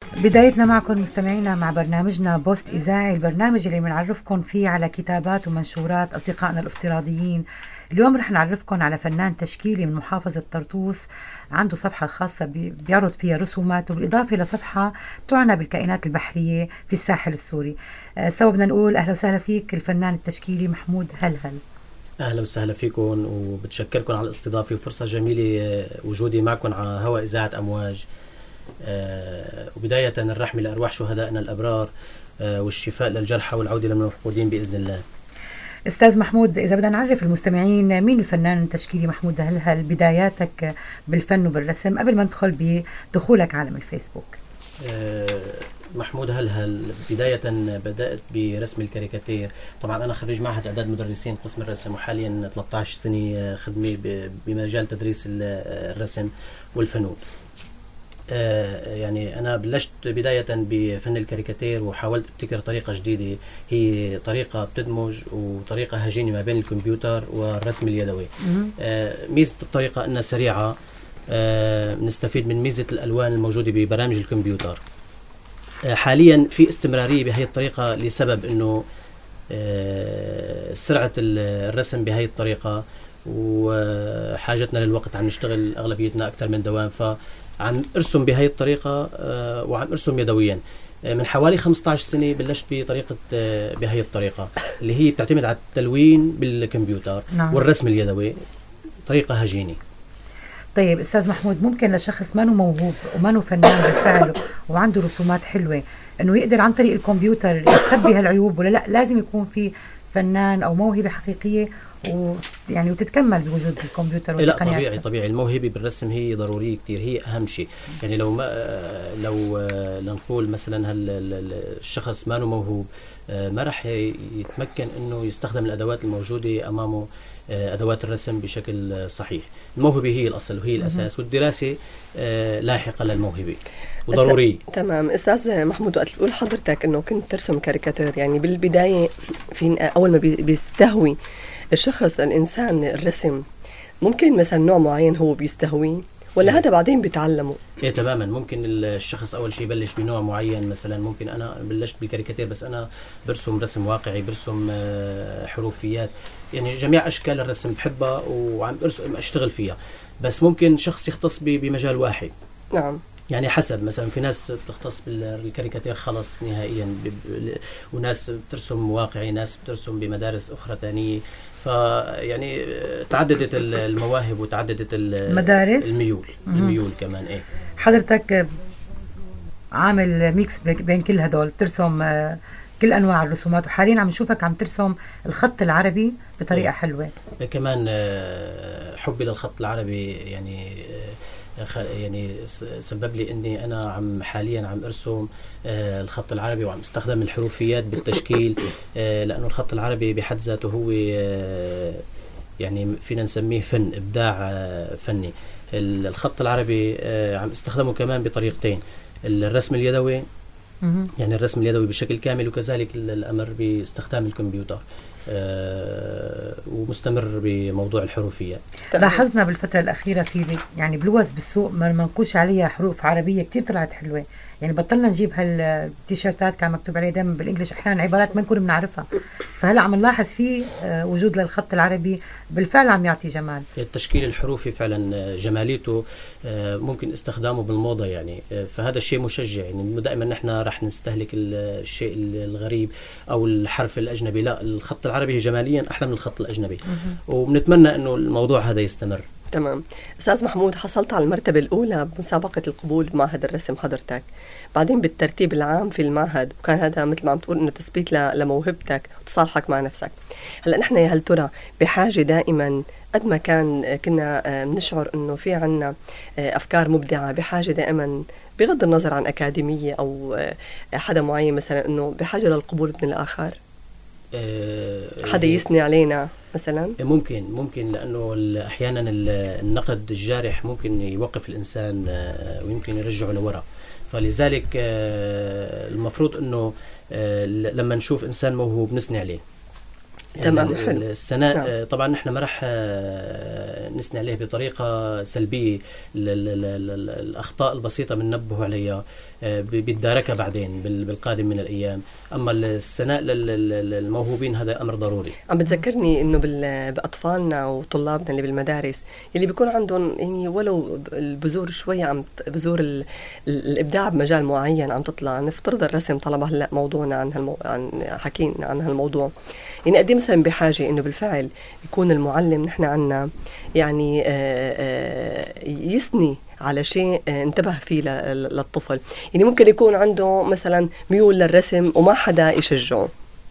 بدايتنا معكم مستمعينا مع برنامجنا بوست إذاعي، البرنامج اللي بنعرفكم فيه على كتابات ومنشورات أصدقائنا الافتراضيين. اليوم رح نعرفكم على فنان تشكيلي من محافظة طرطوس، عنده صفحة خاصة بيعرض فيها رسوماته، بالإضافة لصفحة تعنى بالكائنات البحرية في الساحل السوري. سوا بدنا نقول أهلا وسهلا فيك الفنان التشكيلي محمود هلهل. أهلا وسهلا فيكم، وبتشكركم على الاستضافة، وفرصة جميلة وجودي معكم على هواء إذاعة أمواج. وبداية الرحمة لأرواح شهدائنا الأبرار، والشفاء للجرحى والعودة للمفقودين بإذن الله. أستاذ محمود، إذا بدنا نعرف المستمعين مين الفنان التشكيلي محمود هلهل، بداياتك بالفن وبالرسم قبل ما ندخل بدخولك عالم الفيسبوك. محمود هلهل بداية بدأت برسم الكاريكاتير. طبعا أنا خريج معهد إعداد مدرسين قسم الرسم، وحاليا 13 سنة خدمة بمجال تدريس الرسم والفنون. يعني أنا بلشت بداية بفن الكاريكاتير، وحاولت ابتكر طريقة جديدة، هي طريقة بتدمج وطريقة هجينة ما بين الكمبيوتر والرسم اليدوي. ميزة الطريقة أنها سريعة، نستفيد من ميزة الألوان الموجودة ببرامج الكمبيوتر. حاليا في استمرارية بهذه الطريقة لسبب أنه سرعة الرسم بهذه الطريقة وحاجتنا للوقت، عم نشتغل أغلبيتنا أكثر من دوام، فعم أرسم بهذه الطريقة وعم أرسم يدويا. من حوالي 15 سنة بلشت بطريقة بهذه الطريقة اللي هي بتعتمد على التلوين بالكمبيوتر. نعم. والرسم اليدوي طريقة هجينة. طيب أستاذ محمود، ممكن لشخص ما موهوب وما فنان بالفعل وعنده رسومات حلوة أنه يقدر عن طريق الكمبيوتر يخبي هالعيوب، ولا لا لازم يكون في فنان أو موهبة حقيقية ويعني وتتكمل بوجود الكمبيوتر والتقنيات؟ لا، طبيعي الموهبة بالرسم هي ضرورية كتير، هي أهم شيء. يعني لو لنقول مثلا الشخص ما موهوب ما رح يتمكن أنه يستخدم الأدوات الموجودة أمامه، أدوات الرسم بشكل صحيح. الموهبة هي الأصل وهي الأساس، والدراسة لاحقة للموهبة وضرورية. تمام. أستاذ محمود، وقت تقول حضرتك أنه كنت ترسم كاريكاتير، يعني بالبداية في أول ما بيستهوي الشخص الإنسان الرسم، ممكن مثلا نوع معين هو بيستهوي ولا هذا بعدين بيتعلموا؟ إيه تماما، ممكن الشخص أول شيء يبلش بنوع معين. مثلا ممكن أنا بلشت بالكاريكاتير بس أنا برسم رسم واقعي، برسم حروفيات، يعني جميع أشكال الرسم بحبها وعم أشتغل فيها. بس ممكن شخص يختص بمجال واحد. نعم. يعني حسب، مثلا في ناس بتختص بالكاريكاتير خلص نهائيا، وناس بترسم واقعي، ناس بترسم بمدارس أخرى تانية. فيعني تعددت المواهب وتعددت المدارس، الميول كمان. ايه حضرتك عامل ميكس بين كل هدول، بترسم كل انواع الرسومات، وحاليا عم نشوفك عم ترسم الخط العربي بطريقه حلوه كمان. حبي للخط العربي يعني سبب لي اني انا حاليا عم ارسم الخط العربي، وعم استخدم الحروفيات بالتشكيل، لانه الخط العربي بحد ذاته هو يعني فينا نسميه فن، ابداع فني. الخط العربي عم استخدمه كمان بطريقتين، الرسم اليدوي، يعني الرسم اليدوي بشكل كامل، وكذلك الامر باستخدام الكمبيوتر، ومستمر بموضوع الحروفيات. لاحظنا بالفترة الأخيرة في يعني بلوز بالسوق ما منقوش عليها حروف عربية كتير طلعت حلوة، يعني بطلنا نجيب هالتيشيرتات كان مكتوب عليه دائما بالإنجليش، أحيانا عبارات ما نكون بنعرفها، فهلا عم نلاحظ فيه وجود للخط العربي بالفعل عم يعطي جمال. التشكيل الحروفي فعلا جماليته ممكن استخدامه بالموضة، يعني فهذا الشيء مشجع. يعني دائما نحن رح نستهلك الشيء الغريب أو الحرف الأجنبي، لا، الخط العربي جماليا أحلى من الخط الأجنبي، وبنتمنى أنه الموضوع هذا يستمر. تمام. أستاذ محمود، حصلت على المرتبة الأولى بمسابقة القبول بمعهد الرسم حضرتك، بعدين بالترتيب العام في المعهد، وكان هذا مثل ما عم تقول إنه تثبيت لموهبتك وتصالحك مع نفسك. هلأ نحن يا هل ترى بحاجة دائما، قد ما كنا نشعر إنه في عنا أفكار مبدعة، بحاجة دائما بغض النظر عن أكاديمية أو حدا معين مثلا، إنه بحاجة للقبول من الآخر، حدا يثني علينا مثلا؟ ممكن لأنه أحيانا النقد الجارح ممكن يوقف الإنسان ويمكن يرجعه لورا. فلذلك المفروض أنه لما نشوف إنسان موهوب نثني عليه. تمام. السنة طبعا نحن ما رح نثني عليه بطريقة سلبية. الأخطاء البسيطة بننبه عليها بيتداركها بعدين بالقادم من الأيام. أما الثناء للموهوبين هذا أمر ضروري. عم بتذكرني إنه بأطفالنا وطلابنا اللي بالمدارس اللي بيكون عندهم يعني ولو البذور شوية بذور الإبداع بمجال معين عم تطلع. نفترض الرسم طالما هلا موضوعنا عن حكينا عن هالموضوع، يعني قد مثلا بحاجة إنه بالفعل يكون المعلم نحن عنا يعني يثني على شيء انتبه فيه للطفل. يعني ممكن يكون عنده مثلا ميول للرسم وما حدا يشجعه.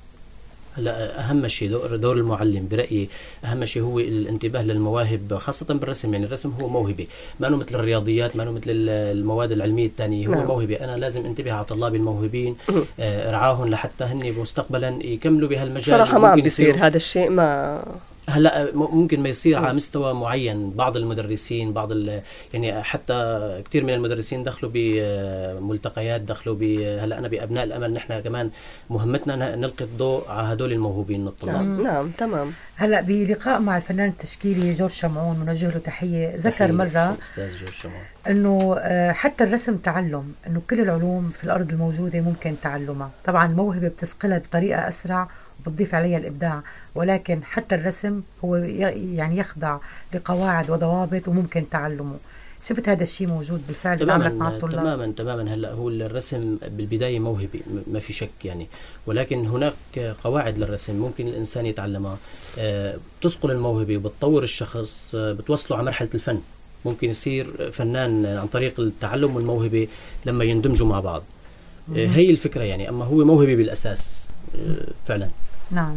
هلا أهم شيء دور المعلم برأيي أهم شيء هو الانتباه للمواهب، خاصة بالرسم. يعني الرسم هو موهبة، ما أنه مثل الرياضيات، ما أنه مثل المواد العلمية الثانية، هو موهبة. أنا لازم انتبه على طلابي الموهوبين، ارعاهم لحتى هن مستقبلا يكملوا بهالمجال. صراحة ما عم بيصير هذا الشيء. ما هلا ممكن ما يصير على مستوى معين. بعض المدرسين يعني حتى كثير من المدرسين دخلوا بملتقيات، دخلوا هلا أنا بأبناء الأمل نحن كمان مهمتنا نلقي الضوء على هدول الموهوبين من الطلاب. نعم تمام. هلا بلقاء مع الفنان التشكيلي جورج شمعون بنوجه له تحية، ذكر مرة أستاذ جورج شمعون إنه حتى الرسم تعلم، إنه كل العلوم في الأرض الموجودة ممكن تعلمها. طبعا الموهبة بتسقلها بطريقة أسرع وبتضيف عليها الإبداع، ولكن حتى الرسم هو يعني يخضع لقواعد وضوابط وممكن تعلمه. شفت هذا الشيء موجود بالفعل بعملك مع الطلاب؟ تماما. هلا هو الرسم بالبداية موهبة ما في شك يعني، ولكن هناك قواعد للرسم ممكن الإنسان يتعلمها، بتسقل الموهبة وبتطور الشخص، بتوصله على مرحلة الفن. ممكن يصير فنان عن طريق التعلم والموهبة لما يندمجوا مع بعض. هي الفكرة يعني. أما هو موهبة بالأساس فعلا. نعم.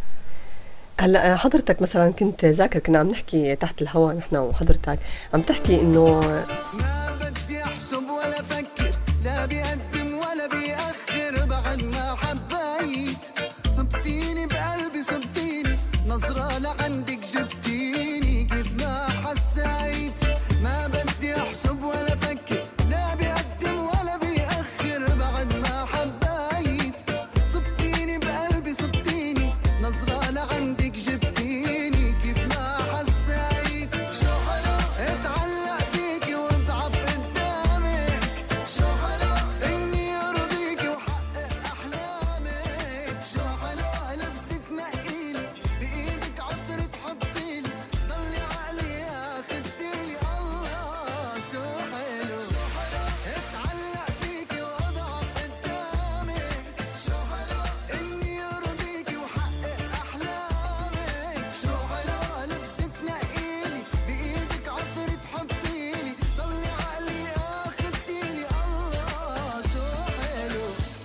هلا حضرتك مثلا كنت ذاكر، كنا عم نحكي تحت الهواء نحن وحضرتك عم تحكي انه ما بدي احسب ولا افكر، لا بيقدم ولا بيأخر، بعد ما حبيت صبتيني بقلبي، صبتيني نظرة لعندك جبتيني كيف ما حسيت. ما بدي احسب ولا افكر، لا بيقدم ولا بيأخر، بعد ما حبيت صبتيني بقلبي، صبتيني نظرة لعندك جبتيني كيف ما حسيت. شو حلو اتعلق فيكي واضعف قدامك، شو حلو اني ارضيكي وحقق احلامك، شو حلو لبسة نقيلي بايدك عطر تحطيلي، ضلي عقلي ياخدتيلي. الله شو حلو، شو حلو اتعلق فيكي واضعف قدامك، شو حلو اني ارضيكي وحقق احلامك، شو حلو لبسة نقيلي بايدك عطر تحطيلي، ضلي عقلي ياخدتيلي. الله شو حلو.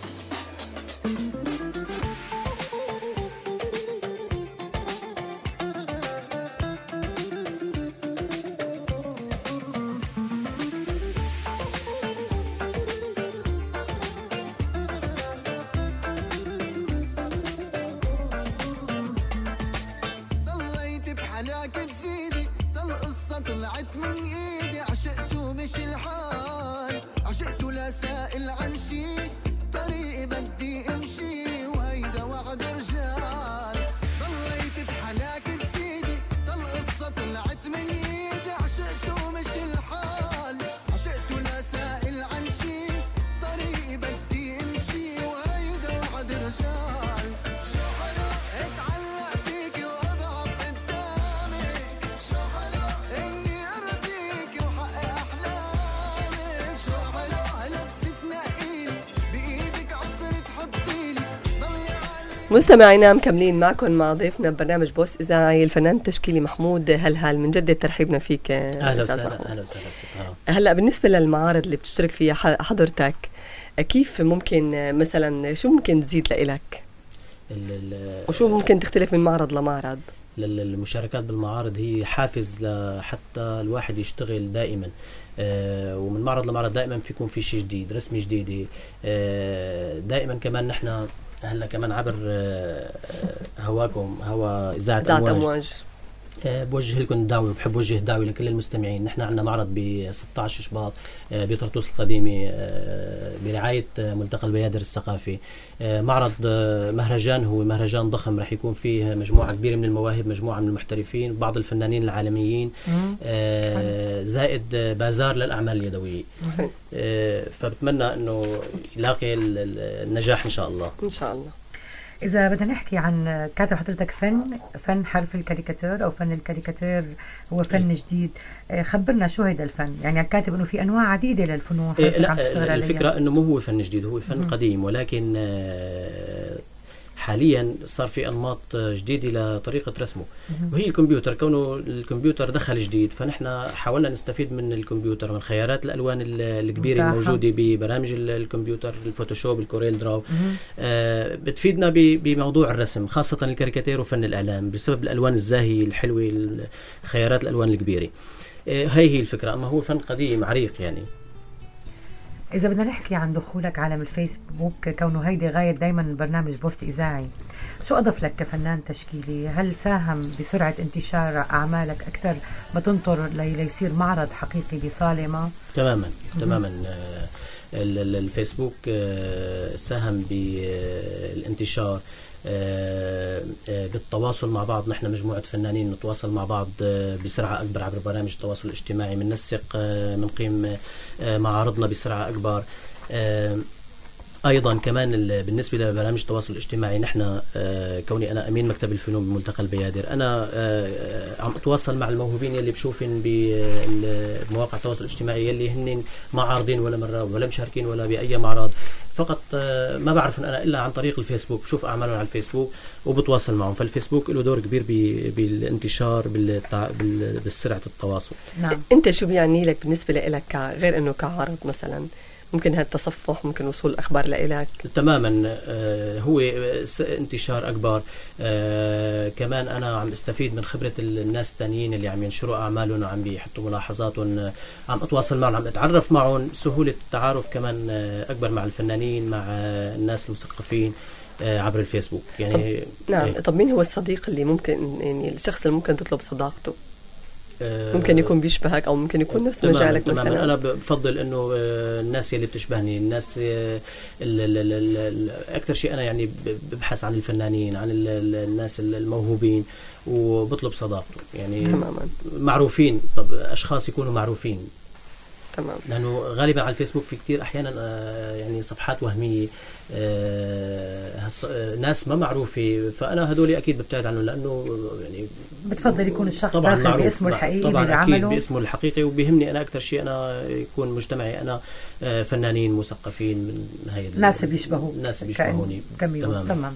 ضليت بحلاك تزيدي، ضل قصة طلعت من ايدي، عشقته مش الحال، عشقته لا سائل عن شي، طريقي بدي امشي وهيدا وعد رجال. ضليت بحلاك تزيدي، ضل قصة طلعت من ايدي، عشقته مش الحال، عشقته لا سائل عن شي، طريقي بدي امشي وهيدا وعد رجال. شو حلو اتعلق فيكي واضعف قدامك، شو حلو اني ارضيكي وحقق احلامك، شو حلو لبسة نقيلي بايدك عطر تحطيلي، ضلي عقلي. مستمعينا مكملين معكم مع ضيفنا ببرنامج بوست إذاعي الفنان التشكيلي محمود هلهال. من جدة ترحيبنا فيك أهلا أستاذ وسهلا. محمود. أهلا وسهلا. هلا بالنسبة للمعارض اللي بتشترك فيها حضرتك، كيف ممكن مثلا شو ممكن تزيد لإلك وشو ممكن تختلف من معرض لمعرض؟ المشاركات بالمعارض هي حافز لحتى الواحد يشتغل دائما، ومن معرض لمعرض دائما فيكون في شيء جديد، رسمة جديدة. دائما كمان نحن هلا كمان عبر هواكم، هوا إذاعة أمواج، بوجه لكم الدعوة، وبحب وجه دعوة لكل المستمعين. نحن عندنا معرض ب 16 شباط بطرطوس القديمة برعاية ملتقى البيادر الثقافي. معرض مهرجان، هو مهرجان ضخم رح يكون فيه مجموعة كبيرة من المواهب، مجموعة من المحترفين، بعض الفنانين العالميين، زائد بازار للأعمال اليدوية. فبتمنى أنه يلاقي النجاح إن شاء الله. إن شاء الله. إذا بدنا نحكي عن كاتب حضرتك فن حرف الكاريكاتير أو فن الكاريكاتير هو فن جديد، خبرنا شو هيدا الفن؟ يعني كاتب إنه في أنواع عديدة للفنون حضرتك عم تشتغل عليها. الفكرة إنه مو هو فن جديد، هو فن قديم، ولكن حاليا صار في أنماط جديدة لطريقة رسمه، وهي الكمبيوتر. كونه الكمبيوتر دخل جديد، فنحن حاولنا نستفيد من الكمبيوتر، من خيارات الألوان الكبيرة الموجودة ببرامج الكمبيوتر، الفوتوشوب، الكوريل دراو. بتفيدنا بموضوع الرسم، خاصة الكاريكاتير وفن الإعلام، بسبب الألوان الزاهية الحلوة، خيارات الألوان الكبيرة. هي الفكرة. أما هو فن قديم عريق يعني. إذا بدنا نحكي عن دخولك عالم الفيسبوك، كونه هيدي غاية دايما برنامج بوست إذاعي، شو أضف لك كفنان تشكيلي؟ هل ساهم بسرعة انتشار أعمالك أكثر ما تنطر ليصير معرض حقيقي بصالة ما؟ تماما تماما. الفيسبوك ساهم بالانتشار، بالتواصل مع بعض. نحن مجموعة فنانين نتواصل مع بعض بسرعة أكبر عبر برامج التواصل الاجتماعي، مننسق، منقيم معارضنا بسرعة أكبر. أيضا كمان بالنسبة لبرامج التواصل الاجتماعي، نحن كوني أنا أمين مكتب الفنون بملتقى البيادر، أنا عم أتواصل مع الموهوبين يلي بشوفن بمواقع التواصل الاجتماعي، يلي هن ما عارضين ولا مرة ولا مشاركين ولا بأي معرض، فقط ما بعرفن أنا إلا عن طريق الفيسبوك، بشوف أعمالهم على الفيسبوك وبتواصل معهم. فالفيسبوك له دور كبير بالانتشار، بالسرعة التواصل. نعم. أنت شو بيعني لك بالنسبة لك غير أنه كعارض مثلا؟ ممكن هذا التصفح، ممكن وصول الأخبار لإلك. تماما. هو انتشار أكبر. كمان أنا عم استفيد من خبرة الناس التانيين اللي عم ينشروا أعمالهم وعم بيحطوا ملاحظاتهم، عم أتواصل معهم، عم أتعرف معهم. سهولة التعارف كمان أكبر مع الفنانين، مع الناس المثقفين عبر الفيسبوك يعني. نعم. طب مين هو الصديق اللي ممكن، يعني الشخص اللي ممكن تطلب صداقته؟ ممكن يكون بيشبهك أو ممكن يكون نفس مجالك مثلا. أنا بفضل إنه الناس اللي بتشبهني، الناس أكثر شيء أنا يعني ببحث عن الفنانين، عن الناس الموهوبين، وبطلب صداقته يعني. تماما. معروفين، طب أشخاص يكونوا معروفين. تمام. لأنه غالبا على الفيسبوك في كتير أحيانا يعني صفحات وهمية، ناس ما معروفة، فأنا هدولي أكيد ببتعد عنه، لأنه يعني بتفضل يكون الشخص داخل باسمه الحقيقي طبعا اللي أكيد عمله باسمه الحقيقي. وبيهمني أنا أكتر شيء أنا يكون مجتمعي أنا فنانين مثقفين من هاي ناس بيشبهوا، ناس بيشبهوني. تماما.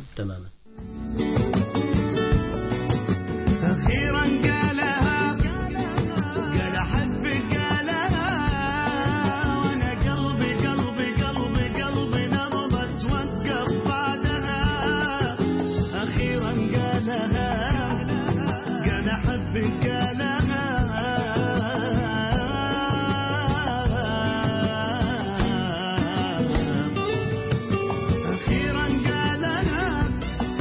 أخيرا قالها، قال أحبك، قالها، وأنا قلبي نبض توقف بعدها. أخيرا قالها، قال أحبك، قالها، أخيرا قالها،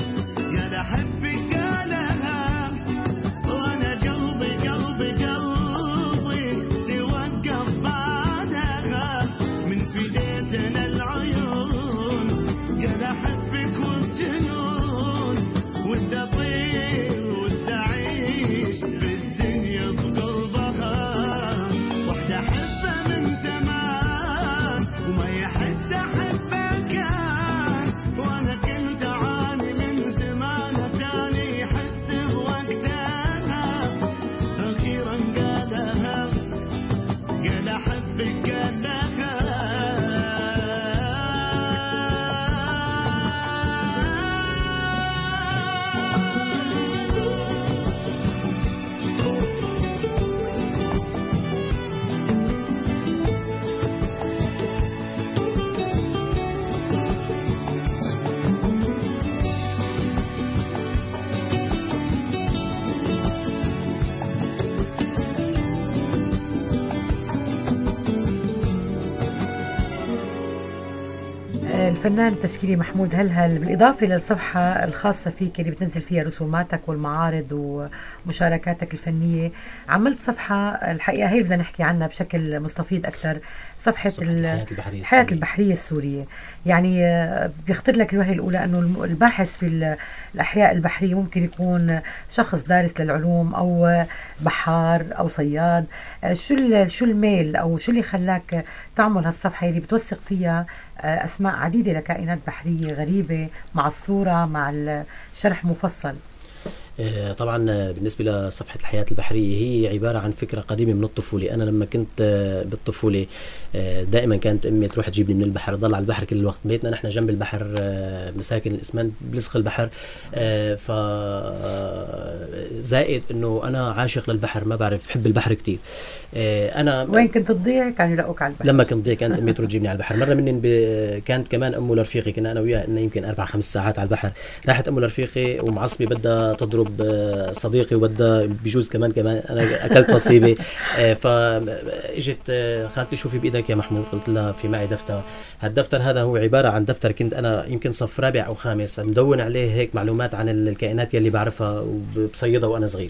الفنان التشكيلي محمود هلهل، بالإضافة للصفحة الخاصة فيك اللي بتنزل فيها رسوماتك والمعارض ومشاركاتك الفنية، عملت صفحة الحقيقة هي بدنا نحكي عنها بشكل مستفيض أكثر، صفحة الحياة البحرية السورية. يعني بيخطر لك الوهلة الأولى أنه الباحث في الأحياء البحرية ممكن يكون شخص دارس للعلوم أو بحار أو صياد. شو الميل أو شو اللي خلاك تعمل هالصفحة اللي بتوثق فيها أسماء عديدة لكائنات بحرية غريبة مع الصورة مع الشرح مفصل؟ طبعا بالنسبة لصفحة الحياة البحرية هي عبارة عن فكرة قديمة من الطفولة. أنا لما كنت بالطفولة دائما كانت أمي تروح تجيبني من البحر، ضل على البحر كل الوقت. بيتنا نحن جنب البحر، مساكن الإسمنت بلزق البحر، فزائد أنه أنا عاشق للبحر، ما بعرف بحب البحر كتير. أنا وين كنت تضيع كانوا يلاقوك على البحر؟ لما كنت ضيع كانت أمي تروح تجيبني على البحر. مرة مني كانت كمان أمه لرفيقي، كنا أنا وياه إنه يمكن 4-5 ساعات على البحر. راحت أمه لرفيقي ومعصبي بدها تضرب صديقي وبدها بيجوز كمان أنا أكلت نصيبي. فإجت خالتي شوفي بإيدك يا محمود، قلت لها في معي دفتر. هالدفتر هذا هو عبارة عن دفتر كنت أنا يمكن صف 4 أو 5 مدون عليه هيك معلومات عن الكائنات يلي بعرفها وبصيدها وأنا صغير.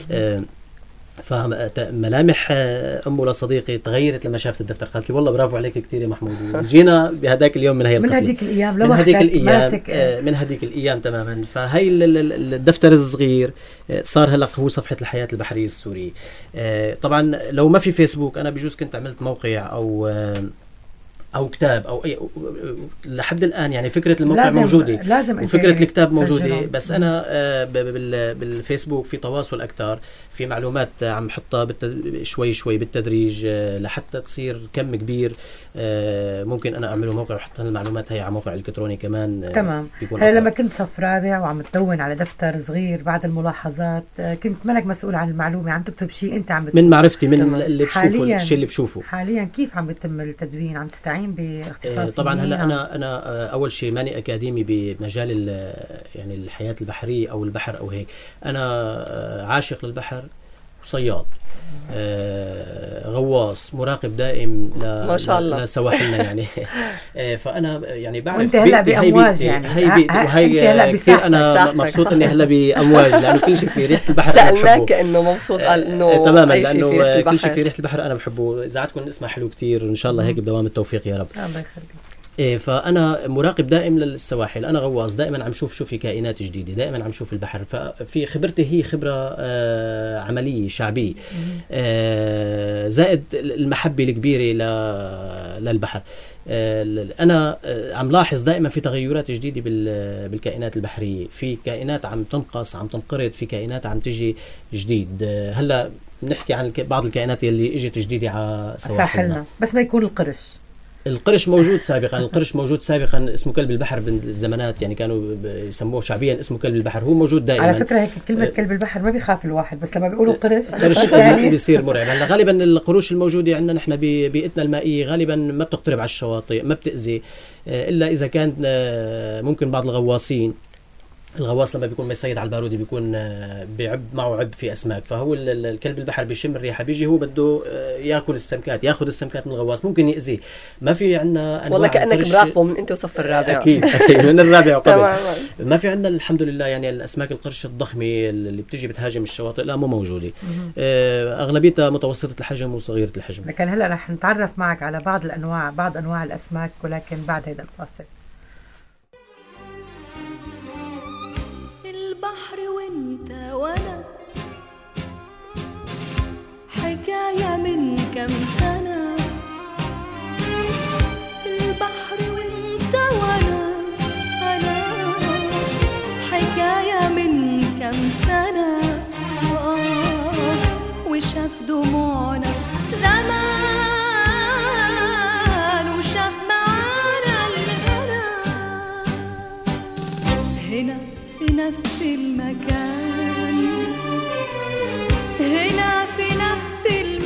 فملامح أمه لصديقي تغيرت لما شافت الدفتر. قالت لي والله برافو عليك كتير يا محمود. جينا بهداك اليوم من هذيك الأيام من هذيك الأيام تماما. فهي الدفتر الصغير صار هلأ هو صفحة الحياة البحرية السورية. طبعا لو ما في فيسبوك أنا بجوز كنت عملت موقع أو كتاب أو أي، لحد الآن يعني فكرة الموقع موجودة وفكرة الكتاب موجودة، بس أنا بالفيسبوك في تواصل أكتر، في معلومات عم حطها شوي شوي بالتدريج لحتى تصير كم كبير. ممكن أنا أعمله موقع وحط المعلومات هي على موقع إلكتروني كمان. تمام. هلا لما كنت صف 4 وعم تدون على دفتر صغير بعد الملاحظات، كنت مالك مسؤول عن المعلومة، عم تكتب شيء أنت عم من معرفتي من اللي بشوفه، الشيء اللي بشوفه حاليا. كيف عم يتم التدوين؟ عم تستعين باختصاصيين؟ طبعا هلا انا اول شيء ماني اكاديمي بمجال يعني الحياة البحرية او البحر او هيك. انا عاشق للبحر وصياد، غواص، مراقب دائم ما شاء الله لسواحلنا يعني. فانا يعني بعرف وانت هلا بامواج يعني هي كثير انا مبسوط اني هلا بامواج لانه كل شيء في ريحه البحر. سالناك انه مبسوط، قال انه تماما لانه كل شيء في ريحه البحر انا بحبه. اذاعتكم اسمها حلو كثير، ان شاء الله هيك بدوام التوفيق يا رب. الله يخليك. فأنا مراقب دائم للسواحل، أنا غواص، دائما عم شوف في كائنات جديدة، دائما عم شوف البحر. ففي خبرتي هي خبرة عملية شعبية، زائد المحبة الكبيرة للبحر. أنا عم لاحظ دائما في تغيرات جديدة بالكائنات البحرية، في كائنات عم تنقص، عم تنقرض، في كائنات عم تجي جديد. هلا بنحكي عن بعض الكائنات اللي اجت جديدة على سواحلنا، بس ما يكون القرش موجود سابقا. القرش موجود سابقا، اسمه كلب البحر بالزمانات، يعني كانوا يسموه شعبيا اسمه كلب البحر، هو موجود دائما. على فكرة هيك كلمة كلب البحر ما بيخاف الواحد، بس لما بيقولوا قرش يعني بيصير مرعب. هلا غالبا القروش الموجودة عندنا نحن ببيئتنا المائية غالبا ما بتقترب على الشواطئ، ما بتأذي، إلا إذا كان ممكن بعض الغواص لما بيكون مصيد على البارودي بيكون بيعب معه عب في أسماك، فهو الكلب البحر بيشم الريحة بيجي هو بده ياخذ السمكات من الغواص، ممكن يأذيه. ما في عنا والله كأنك مراقبه من أنت وصف الرابع. أكيد من الرابع قبل. ما في عنا الحمد لله يعني الأسماك القرش الضخمة اللي بتجي بتهاجم الشواطئ لا مو موجودة. أغلبيتها متوسطة الحجم وصغيرة الحجم. لكن هلا رح نتعرف معك على بعض أنواع الأسماك، ولكن بعد هذا الفاصل. البحر وانت وانا حكاية من كم سنة. البحر وانت وانا حكاية من كم سنة. وشاف دموعنا زمان وشاف معانا الهنا. هنا في نفس المكان، هنا في نفس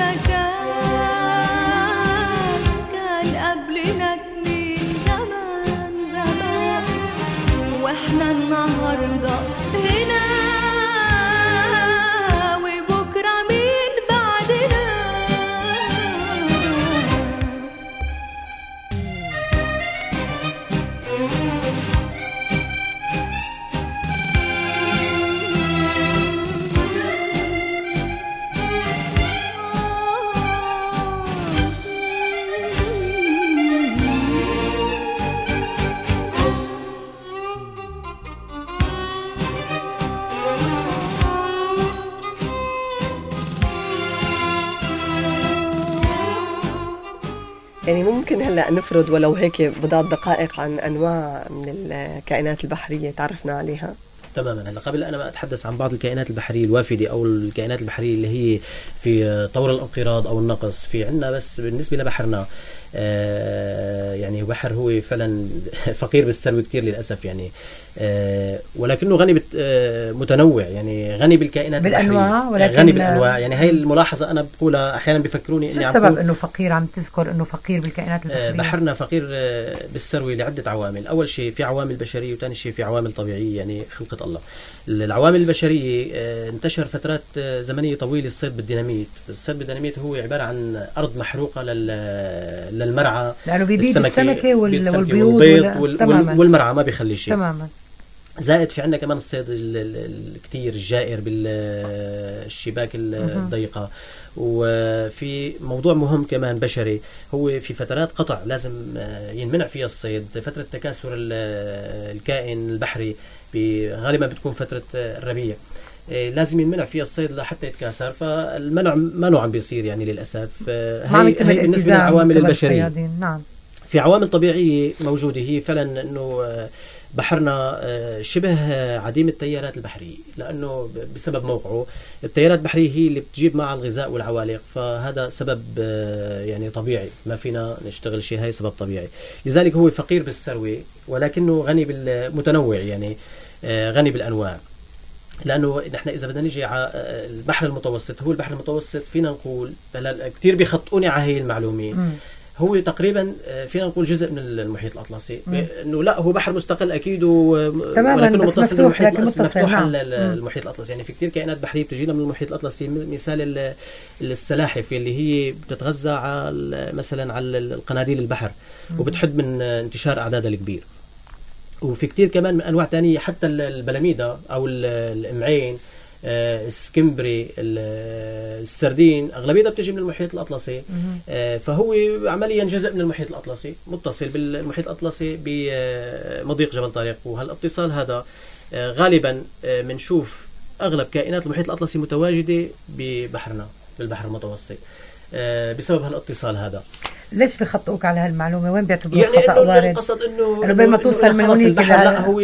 المكان، كان قبلنا 2 زمان واحنا النهارده هنا، وبكره مين بعدنا. يعني ممكن هلا نفرض ولو هيك بضع دقائق عن انواع من الكائنات البحريه تعرفنا عليها؟ تماما. هلا قبل أنا ما أتحدث عن بعض الكائنات البحرية الوافدة أو الكائنات البحرية اللي هي في طور الانقراض أو النقص، في عنا بس بالنسبة لبحرنا يعني بحر هو فعلا فقير بالثروة كتير للأسف يعني، ولكنه غني متنوع، يعني غني بالكائنات بالأنواع، البحرية، غني بالأنواع. يعني هاي الملاحظة أنا بقولها أحيانا بفكروني شو السبب إنه فقير؟ عم تذكر إنه فقير بالكائنات البحرية. بحرنا فقير بالثروة لعدة عوامل. أول شيء في عوامل بشرية، وثاني شيء في عوامل طبيعية يعني خلقة الله. العوامل البشرية انتشر فترات زمنية طويلة الصيد بالديناميت. الصيد بالديناميت هو عبارة عن أرض محروقة للمرعى، لأنه بيبيد السمكة والبيض والمرعى ما بيخلي شيء. تماما. زائد في عندنا كمان الصيد الكتير الجائر بالشباك الضيقة. وفي موضوع مهم كمان بشري، هو في فترات قطع لازم ينمنع فيها الصيد. فترة تكاثر الكائن البحري غالبا بتكون فترة الربيع، لازم ينمنع فيها الصيد لحتى يتكاثر، فالمنع ما عم بيصير يعني للأسف. هي بالنسبة للعوامل البشرية. نعم. في عوامل طبيعية موجودة، هي فعلا أنه بحرنا شبه عديم التيارات البحرية، لأنه بسبب موقعه التيارات البحرية هي اللي بتجيب مع الغذاء والعوالق، فهذا سبب يعني طبيعي، ما فينا نشتغل شيء، هاي سبب طبيعي. لذلك هو فقير بالثروة ولكنه غني بالمتنوع، يعني غني بالأنواع. لأنه نحن إذا بدنا نيجي على البحر المتوسط، هو البحر المتوسط فينا نقول كتير بيخطئوني على هاي المعلومة، هو تقريبا فينا نقول جزء من المحيط الأطلسي، إنه لا هو بحر مستقل أكيد ولكنه متصل بالمحيط الأطلسي، مفتوح المحيط الأطلسي. يعني في كتير كائنات بحرية بتجينا من المحيط الأطلسي، مثال السلاحف اللي هي بتتغذى على مثلا على القناديل البحر وبتحد من انتشار أعدادها الكبير. وفي كتير كمان من أنواع تانية، حتى البلاميدا أو الإمعين، السكمبري، السردين، أغلبيتها بتجي من المحيط الأطلسي. فهو عمليا جزء من المحيط الأطلسي، متصل بالمحيط الأطلسي بمضيق جبل طارق. وهالاتصال هذا غالبا منشوف أغلب كائنات المحيط الأطلسي متواجدة ببحرنا بالبحر المتوسط بسبب هالاتصال هذا. ليش بيخطئوك على هالمعلومة؟ وين بيعتبروا يعني خطأ وارد؟ القصد إنه بين ما توصل من هونيك لا هو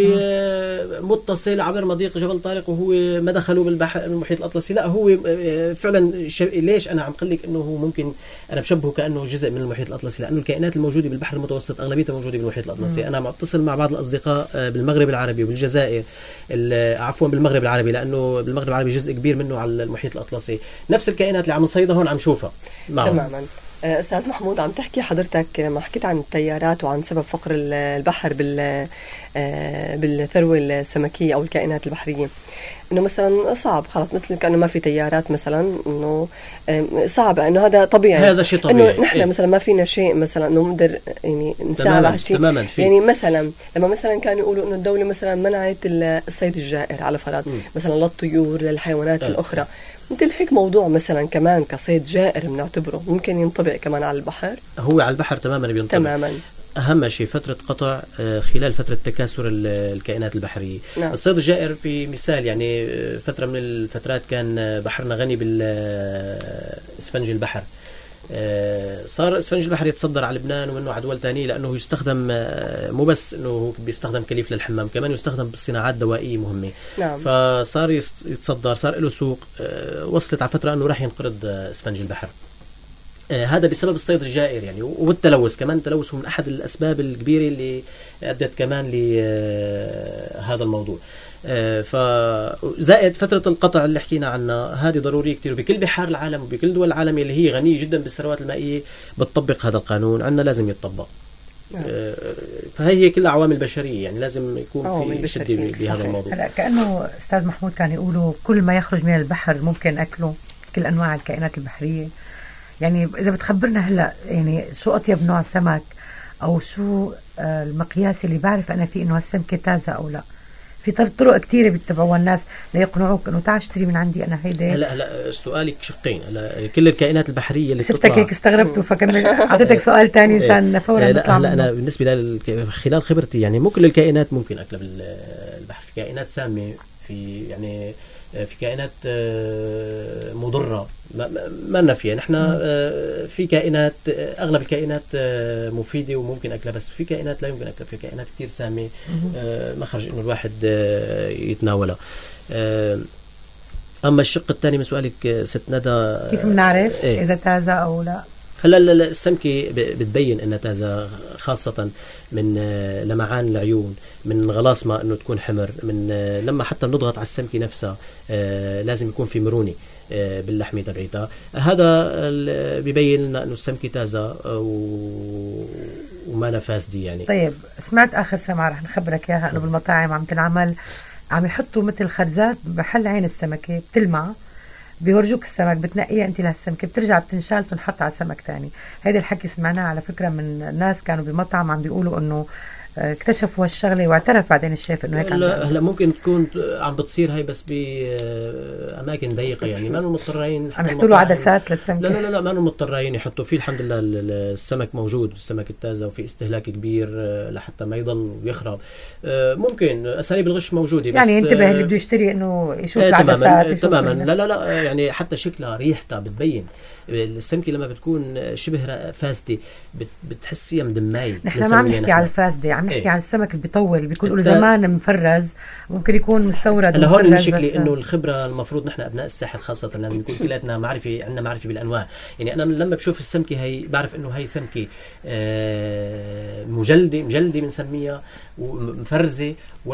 متصل عبر مضيق جبل طارق وهو ما دخلوا بالبحر المحيط الأطلسي، لا هو فعلا ليش أنا عم قلك إنه هو ممكن أنا بشبهه كأنه جزء من المحيط الأطلسي، لأنه الكائنات الموجودة بالبحر المتوسط أغلبيتها موجودة بالمحيط الأطلسي. أنا متصل مع بعض الأصدقاء بالمغرب العربي وبالجزائر، عفوا بالمغرب العربي، لأنه بالمغرب العربي جزء كبير منه على المحيط الأطلسي، نفس الكائنات اللي عم نصيدها هون عم شوفها معهم. تماما. أستاذ محمود، عم تحكي حضرتك ما حكيت عن التيارات وعن سبب فقر البحر بالثروة السمكية أو الكائنات البحرية، إنه مثلا صعب خلاص مثل كأنه ما في تيارات مثلا، إنه صعب إنه هذا طبيعي، هذا شيء طبيعي، إنه نحن مثلا ما فينا شيء مثلا إنه نقدر يعني نساعد على شيء. يعني مثلا لما مثلا كانوا يقولوا إنه الدولة مثلا منعت الصيد الجائر على فرض مثلا للطيور للحيوانات الأخرى، مثل هيك موضوع مثلا كمان كصيد جائر بنعتبره ممكن ينطبق كمان على البحر. هو على البحر تماما بينطبق تماما. أهم شيء فترة قطع خلال فترة تكاثر الكائنات البحرية. نعم. الصيد الجائر في مثال يعني فترة من الفترات كان بحرنا غني بالإسفنج البحر، صار إسفنج البحر يتصدر على لبنان ومنه على دول تانية، لأنه يستخدم مو بس أنه بيستخدم كليف للحمام، كمان يستخدم بالصناعات دوائية مهمة. نعم. فصار يتصدر، صار له سوق، وصلت على فترة أنه راح ينقرض إسفنج البحر. هذا بسبب الصيد الجائر يعني، والتلوث كمان. التلوث هو من أحد الأسباب الكبيرة اللي أدت كمان لهذا الموضوع. فزائد فترة القطع اللي حكينا عنها، هذه ضرورية كتير بكل بحار العالم وبكل دول العالم اللي هي غنية جدا بالثروات المائية بتطبق هذا القانون، عندنا لازم يتطبق. فهي كلها عوامل بشرية، يعني لازم يكون في شدة بهذا الموضوع. هلا كأنه أستاذ محمود كان يقولوا كل ما يخرج من البحر ممكن أكله، كل أنواع الكائنات البحرية. يعني إذا بتخبرنا هلا يعني شو أطيب نوع سمك، أو شو المقياس اللي بعرف أنا فيه إنه هالسمكة تازة أو لا؟ في طرق كتيرة بيتبعوها الناس ليقنعوك إنه تعال اشتري من عندي أنا هيدا. هلا سؤالك شقين. هلا كل الكائنات البحرية اللي شفتك هيك استغربت فكمل أعطيتك سؤال تاني مشان فورا نطلع منه. أنا بالنسبة خلال خبرتي يعني مو كل الكائنات ممكن أكلها بالبحر. في كائنات سامة، في يعني في كائنات مضرة ما نفيها نحن. في كائنات أغلب الكائنات مفيدة وممكن أكلها، بس في كائنات لا يمكن أكلها، في كائنات كتير سامة مخرج إنه الواحد يتناولها. أما الشق الثاني من سؤالك ست ندى، كيف بنعرف إذا تازة أو لا؟ هلا السمكة بتبين انها تازة، خاصة من لمعان العيون، من غلاص ما انه تكون حمر، من لما حتى بنضغط على السمكة نفسها لازم يكون في مرونة باللحمة تبعيتها. هذا بيبين لنا انه السمكة تازة وما فاسدة يعني. طيب سمعت اخر سمعة رح نخبرك اياها انه بالمطاعم عم تنعمل، عم يحطوا مثل خرزات بحل عين السمكة بتلمع، بيورجوك السمك بتنقيها انت لهالسمكه، بترجع بتنشال تنحط على سمك تاني. هيدا الحكي سمعناه على فكره من ناس كانوا بمطعم عم بيقولوا انه اكتشفوا هالشغله، واعترف بعدين الشيف انه هيك. هلا ممكن تكون عم بتصير هاي بس باماكن ضيقه يعني، ما مضطرين عم يحطوا له عدسات للسمكه. لا ما مضطرين يحطوا فيه. الحمد لله السمك موجود، السمك التازه، وفي استهلاك كبير لحتى ما يضل ويخرب. ممكن اساليب الغش موجوده، بس يعني انتبه اللي بده يشتري انه يشوف العدسات. تماما. لا يعني حتى شكلها ريحتها بتبين. السمكه لما بتكون شبه فاسده بتحسيها مدمايه. نحن ما عم نحكي على الفاسده، عم نحكي على السمك اللي بيطول، بيكون له زمان مفرز، ممكن يكون مستورد. هلا هون المشكله انه الخبره المفروض نحن ابناء الساحل خاصه لازم يكون كلاتنا معرفه، عندنا معرفه بالانواع. يعني انا لما بشوف السمكه هي بعرف انه هي سمكه مجلده بنسميها ومفرزه،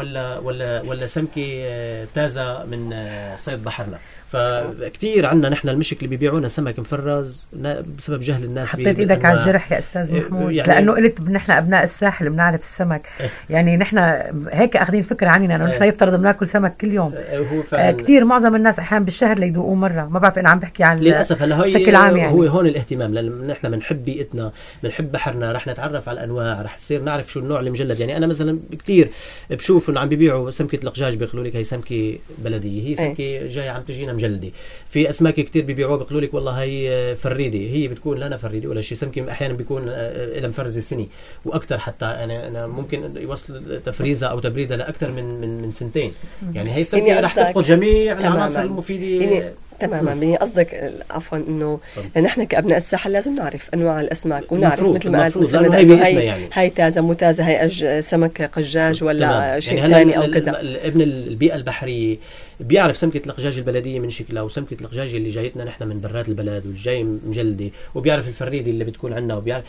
ولا سمكه تازه من صيد بحرنا. فكتير عنا نحن المشكله اللي بيبيعونا سمك مفرز بسبب جهل الناس. حطيت ايدك على الجرح يا استاذ محمود، يعني لانه قلت نحن ابناء الساحل بنعرف السمك. يعني نحن هيك اخذين فكره عننا انه نحن يفترض بناكل سمك كل يوم. كتير معظم الناس احيانا بالشهر ليذوقوه مره، ما بعرف انا عم بحكي عن للاسف. هلا بشكل عام يعني هو هون الاهتمام، لان نحن بنحب بيئتنا، بنحب بحرنا، رح نتعرف على الانواع، رح نصير نعرف شو النوع المجلد. يعني انا مثلا كتير بشوف انه عم بيبيعوا سمكه القجاج، بيقولوا لك هي سمكه بلديه، هي سمكه جايه عم تجينا مجلده. في اسماك كتير بيبيعوها بيقولوا لك والله هي فريده، هي بتكون لا فريده ولا شيء، سمكه احيانا بيكون لها مفرزه سنه واكثر، حتى انا ممكن يوصل تفريزها او تبريدها لاكثر من سنتين. يعني هي سمكه رح تفقد جميع العناصر المفيده. يعني تماما. يعني قصدك عفوا انه نحن كابناء الساحل لازم نعرف انواع الاسماك، ونعرف مثل ما قلت مثلا هي تازه مو تازه، هي سمك قجاج ولا شيء ثاني يعني او كذا. ابن البيئه البحريه بيعرف سمكه القجاج البلديه من شكلها، وسمكه القجاج اللي جايتنا نحن من برات البلد والجاي مجلده، وبيعرف الفريده اللي بتكون عندنا، وبيعرف.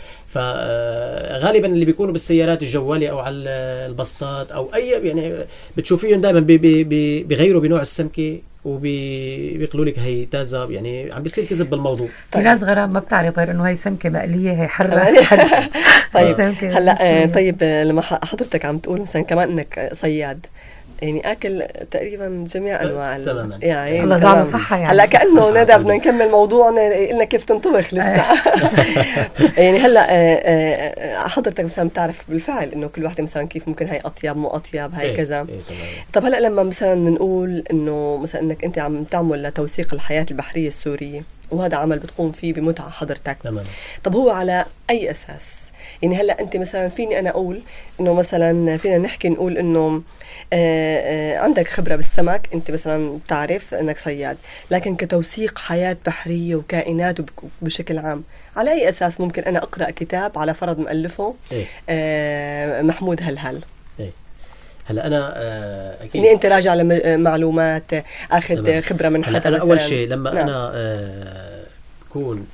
فغالبا اللي بيكونوا بالسيارات الجواليه او على البسطات او اي يعني بتشوفيهم دائما بيغيروا بنوع السمكه وبيقولوا لك هي تازه. يعني عم بيصير كذب بالموضوع. في ناس غرام ما بتعرف غير انه هي سمكه مقليه، هي حره. طيب هلا طيب لما حضرتك عم تقول مثلا كمان انك صياد، يعني اكل تقريبا جميع انواع يعني الله يجعله صحه. يعني هلا كانه ندى بدنا نكمل موضوعنا، قلنا كيف تنطبخ لسه. يعني هلا حضرتك مثلا بتعرف بالفعل انه كل واحده مثلا كيف ممكن هي اطيب مو اطيب هي كذا. طب هلا لما مثلا بنقول انه مثلا انك انت عم تعمل لتوثيق الحياه البحريه السوريه، وهذا عمل بتقوم فيه بمتعه حضرتك، طب هو على اي اساس؟ يعني هلا انت مثلا فيني انا اقول انه مثلا فينا نحكي نقول انه عندك خبرة بالسمك، انت مثلا تعرف انك صياد، لكن كتوثيق حياة بحرية وكائنات بشكل عام، على اي اساس ممكن انا اقرأ كتاب على فرض مؤلفه محمود هلهل؟ هلا انا اكيد يعني انت راجع لمعلومات، اخذ خبرة من حدا. انا اول شيء لما انا بكون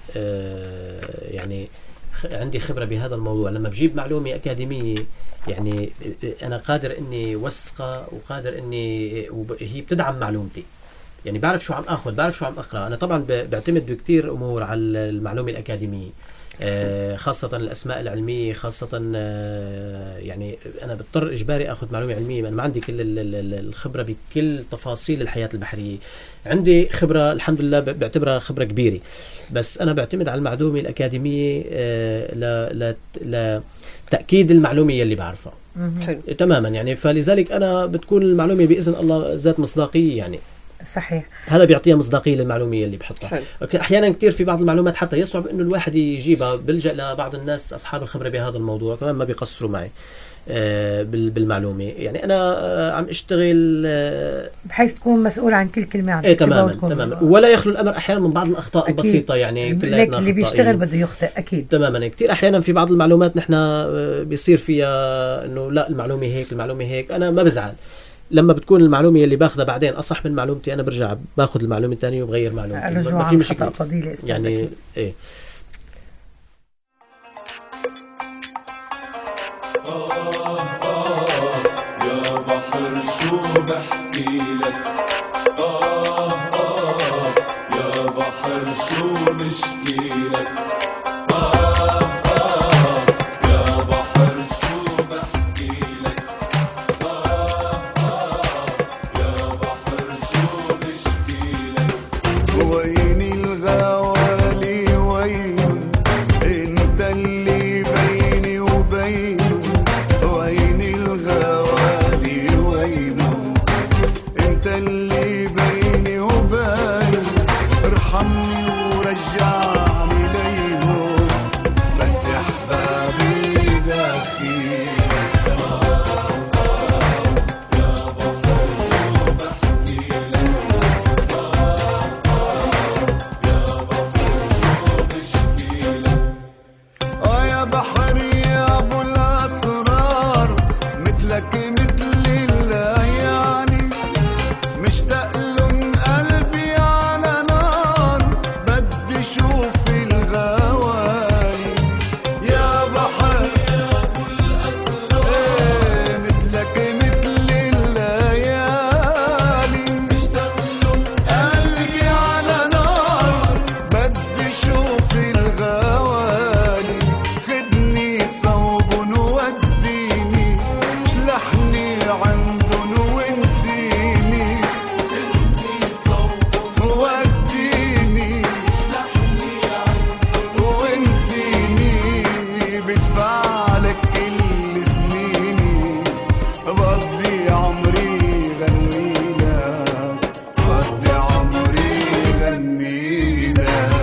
يعني عندي خبرة بهذا الموضوع، لما بجيب معلومة أكاديمية يعني أنا قادر إني وثقها، وقادر إني هي بتدعم معلومتي. يعني بعرف شو عم أخذ، بعرف شو عم أقرأ. أنا طبعا بعتمد بكتير أمور على المعلومة الأكاديمية، خاصة الأسماء العلمية، خاصة يعني أنا بضطر إجباري أخذ معلومة علمية. أنا ما عندي كل الخبرة بكل تفاصيل الحياة البحرية. عندي خبرة الحمد لله بعتبرها خبرة كبيرة، بس أنا بعتمد على المعلومة الأكاديمية لتأكيد المعلومة اللي بعرفها. حلو. تماما. يعني فلذلك أنا بتكون المعلومة بإذن الله ذات مصداقية. يعني صحيح، هذا بيعطيها مصداقية للمعلومية اللي بحطها. أحيانا كتير في بعض المعلومات حتى يصعب إنه الواحد يجيبها، بلجأ لبعض الناس أصحاب الخبرة بهذا الموضوع كمان ما بيقصروا معي. بالمعلومة. يعني أنا عم أشتغل بحيث تكون مسؤول عن كل كلمة عم تماما ولا يخلو الأمر أحيانا من بعض الأخطاء البسيطة. يعني ليك اللي بيشتغل بده يخطئ أكيد تماما. كتير أحيانا في بعض المعلومات نحن بيصير فيها إنه لا المعلومة هيك أنا ما بزعل لما بتكون المعلومة اللي باخذها بعدين أصح من معلومتي، أنا برجع باخذ المعلومة الثانية وبغير معلومتي، ما في مشكلة يعني إيه. يا بحر شو بحكي لك، يا بحر شو بشكي لك، يا بحر شو بحكي لك، يا بحر شو بشكي لك. وين الغوالي وين انت اللي بيني وبينه، وين الغوالي وينه انت اللي بيني وبينه، ارحمني ورجعني ليه بدي احبابي داخلك. يا بحر شو بحكي لك، يا بحر شو بشكي لك. يا بحر يا ابو الاسرار، مثلك مثل الليالي، مشتاق لهم قلبي على نار، بدي شوف الغوالي. يا بحر يا ابو الاسرار، مثلك مثل الليالي، مشتاق لهم قلبي على نار، بدي شوف الغوالي. خدني صوبن وديني، شلحني عندن ونسيني، خدني صوبن وديني، شلحني عندن ونسيني، بدفع لك كل سنيني، بقضي عمري غني لك، بقضي عمري غني لك.